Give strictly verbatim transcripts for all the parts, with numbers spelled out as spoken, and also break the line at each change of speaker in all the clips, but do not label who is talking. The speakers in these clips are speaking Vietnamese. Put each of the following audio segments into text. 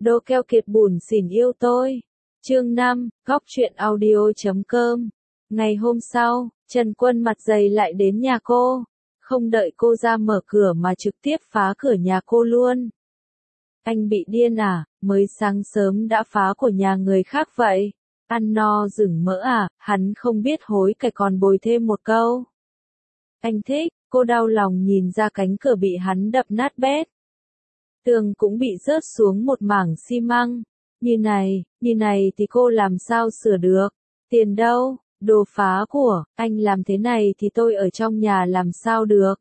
Đô keo kiệt bủn xỉn yêu tôi. Chương năm, góc truyện audio chấm com. Ngày hôm sau, Trần Quân mặt dày lại đến nhà cô. Không đợi cô ra mở cửa mà trực tiếp phá cửa nhà cô luôn. Anh bị điên à, mới sáng sớm đã phá của nhà người khác vậy. Ăn no rừng mỡ à, hắn không biết hối cải còn bồi thêm một câu. Anh thích, cô đau lòng nhìn ra cánh cửa bị hắn đập nát bét. Tường cũng bị rớt xuống một mảng xi măng. Như này, như này thì cô làm sao sửa được? Tiền đâu? Đồ phá của, anh làm thế này thì tôi ở trong nhà làm sao được?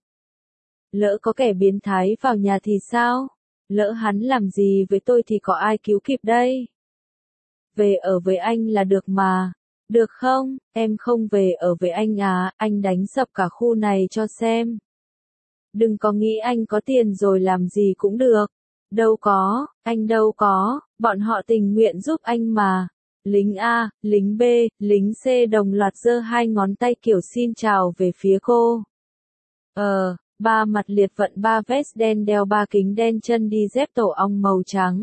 Lỡ có kẻ biến thái vào nhà thì sao? Lỡ hắn làm gì với tôi thì có ai cứu kịp đây? Về ở với anh là được mà. Được không? Em không về ở với anh à, anh đánh sập cả khu này cho xem. Đừng có nghĩ anh có tiền rồi làm gì cũng được. Đâu có, anh đâu có, bọn họ tình nguyện giúp anh mà. Lính A, lính B, lính C đồng loạt giơ hai ngón tay kiểu xin chào về phía cô. Ờ, ba mặt liệt vận ba vest đen đeo ba kính đen chân đi dép tổ ong màu trắng.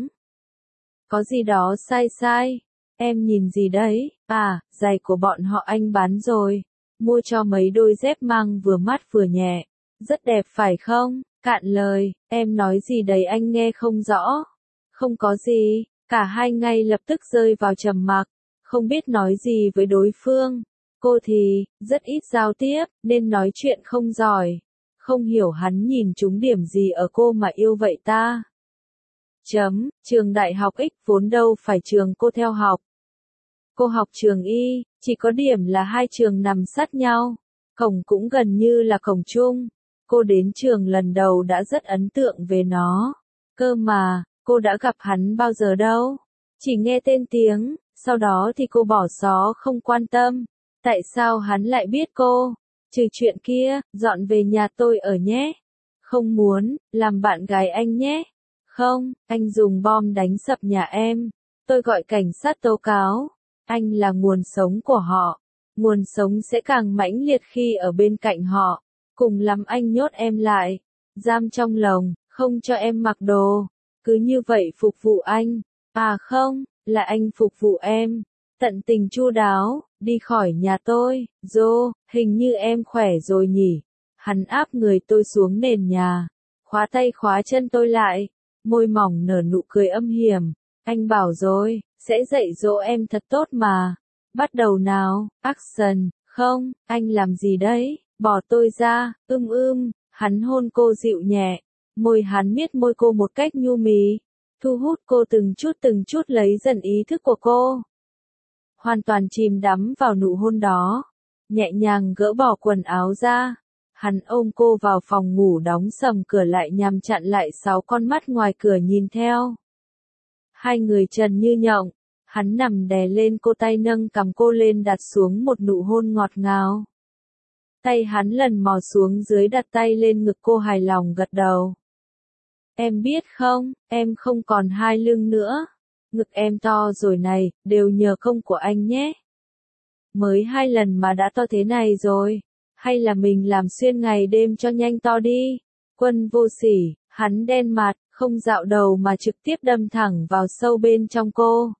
Có gì đó sai sai, em nhìn gì đấy, à, giày của bọn họ anh bán rồi. Mua cho mấy đôi dép mang vừa mát vừa nhẹ. Rất đẹp phải không? Cạn lời, em nói gì đấy anh nghe không rõ. Không có gì, cả hai ngay lập tức rơi vào trầm mặc, không biết nói gì với đối phương. Cô thì, rất ít giao tiếp, nên nói chuyện không giỏi. Không hiểu hắn nhìn trúng điểm gì ở cô mà yêu vậy ta. Chấm, trường đại học X vốn đâu phải trường cô theo học. Cô học trường Y, chỉ có điểm là hai trường nằm sát nhau. Cổng cũng gần như là cổng chung. Cô đến trường lần đầu đã rất ấn tượng về nó. Cơ mà, cô đã gặp hắn bao giờ đâu. Chỉ nghe tên tiếng, sau đó thì cô bỏ xó không quan tâm. Tại sao hắn lại biết cô? Trừ chuyện kia, dọn về nhà tôi ở nhé. Không muốn, làm bạn gái anh nhé. Không, anh dùng bom đánh sập nhà em. Tôi gọi cảnh sát tố cáo. Anh là nguồn sống của họ. Nguồn sống sẽ càng mãnh liệt khi ở bên cạnh họ. Cùng lắm anh nhốt em lại, giam trong lồng, không cho em mặc đồ, cứ như vậy phục vụ anh. À không, là anh phục vụ em, tận tình chu đáo, đi khỏi nhà tôi. Dô, hình như em khỏe rồi nhỉ. Hắn áp người tôi xuống nền nhà, khóa tay khóa chân tôi lại, môi mỏng nở nụ cười âm hiểm. Anh bảo rồi, sẽ dạy dỗ em thật tốt mà. Bắt đầu nào, action. Không, anh làm gì đấy? Bỏ tôi ra, ưm ưm, hắn hôn cô dịu nhẹ, môi hắn miết môi cô một cách nhu mì, thu hút cô từng chút từng chút lấy dần ý thức của cô. Hoàn toàn chìm đắm vào nụ hôn đó, nhẹ nhàng gỡ bỏ quần áo ra, hắn ôm cô vào phòng ngủ đóng sầm cửa lại nhằm chặn lại sáu con mắt ngoài cửa nhìn theo. Hai người trần như nhộng, hắn nằm đè lên cô tay nâng cằm cô lên đặt xuống một nụ hôn ngọt ngào. Tay hắn lần mò xuống dưới đặt tay lên ngực cô hài lòng gật đầu. Em biết không, em không còn hai lưng nữa. Ngực em to rồi này, đều nhờ công của anh nhé. Mới hai lần mà đã to thế này rồi. Hay là mình làm xuyên ngày đêm cho nhanh to đi. Quân vô sỉ, hắn đen mặt, không dạo đầu mà trực tiếp đâm thẳng vào sâu bên trong cô.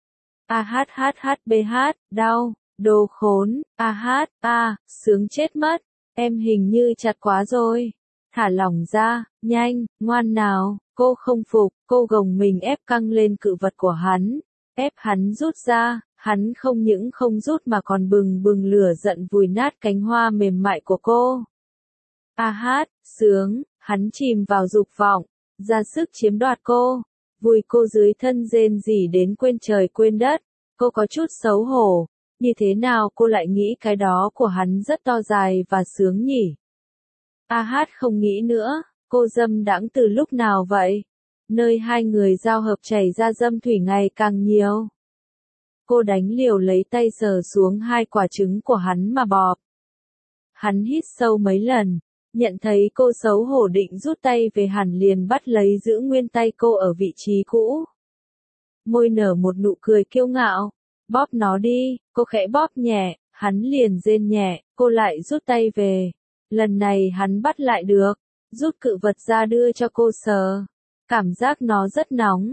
A hát hát hát bê hát, đau. Đồ khốn, a hát, a, sướng chết mất, em hình như chặt quá rồi. Thả lỏng ra, nhanh, ngoan nào, cô không phục, cô gồng mình ép căng lên cự vật của hắn, ép hắn rút ra, hắn không những không rút mà còn bừng bừng lửa giận vùi nát cánh hoa mềm mại của cô. A hát, sướng, hắn chìm vào dục vọng, ra sức chiếm đoạt cô, vùi cô dưới thân rên rỉ đến quên trời quên đất, cô có chút xấu hổ. Như thế nào cô lại nghĩ cái đó của hắn rất to dài và sướng nhỉ? A hát không nghĩ nữa, cô dâm đãng từ lúc nào vậy? Nơi hai người giao hợp chảy ra dâm thủy ngày càng nhiều. Cô đánh liều lấy tay sờ xuống hai quả trứng của hắn mà bọp. Hắn hít sâu mấy lần, nhận thấy cô xấu hổ định rút tay về hẳn liền bắt lấy giữ nguyên tay cô ở vị trí cũ. Môi nở một nụ cười kiêu ngạo. Bóp nó đi, cô khẽ bóp nhẹ, hắn liền rên nhẹ, cô lại rút tay về. Lần này hắn bắt lại được, rút cự vật ra đưa cho cô sờ. Cảm giác nó rất nóng,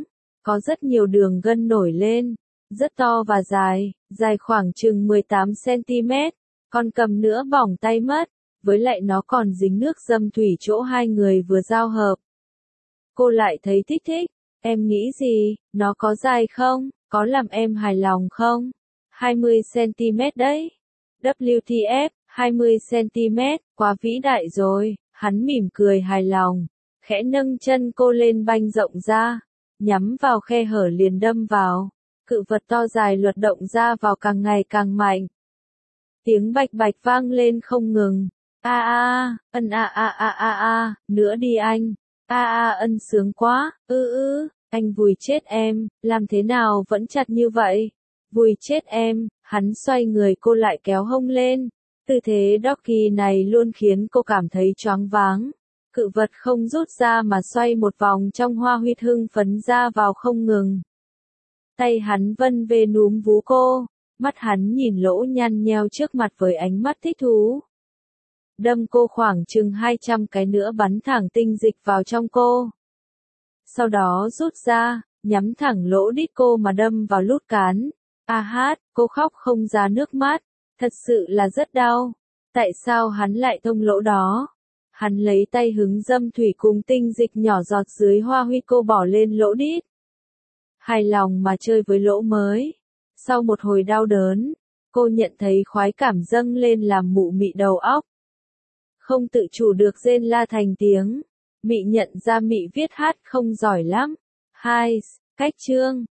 có rất nhiều đường gân nổi lên, rất to và dài, dài khoảng chừng mười tám xăng ti mét, con cầm nữa bỏng tay mất, với lại nó còn dính nước dâm thủy chỗ hai người vừa giao hợp. Cô lại thấy thích thích, em nghĩ gì, nó có dài không, có làm em hài lòng không? hai mươi xăng ti mét đấy. vê kép tê ép, hai mươi xăng ti mét, quá vĩ đại rồi, hắn mỉm cười hài lòng, khẽ nâng chân cô lên banh rộng ra, nhắm vào khe hở liền đâm vào, cự vật to dài luật động ra vào càng ngày càng mạnh. Tiếng bạch bạch vang lên không ngừng, a a, ân a a a a a, nữa đi anh, a a ân sướng quá, ư ư, anh vùi chết em, làm thế nào vẫn chặt như vậy, vùi chết em, hắn xoay người cô lại kéo hông lên, tư thế doggy này luôn khiến cô cảm thấy choáng váng. Cự vật không rút ra mà xoay một vòng trong hoa huyết hưng phấn ra vào không ngừng. Tay hắn vân về núm vú cô, mắt hắn nhìn lỗ nhăn nheo trước mặt với ánh mắt thích thú. Đâm cô khoảng chừng hai trăm cái nữa bắn thẳng tinh dịch vào trong cô. Sau đó rút ra, nhắm thẳng lỗ đít cô mà đâm vào lút cán. A hát, cô khóc không ra nước mắt, thật sự là rất đau. Tại sao hắn lại thông lỗ đó? Hắn lấy tay hứng dâm thủy cùng tinh dịch nhỏ giọt dưới hoa huy cô bỏ lên lỗ đít. Hài lòng mà chơi với lỗ mới. Sau một hồi đau đớn, cô nhận thấy khoái cảm dâng lên làm mụ mị đầu óc. Không tự chủ được rên la thành tiếng. Mị nhận ra mị viết hát không giỏi lắm. Hai, cách chương.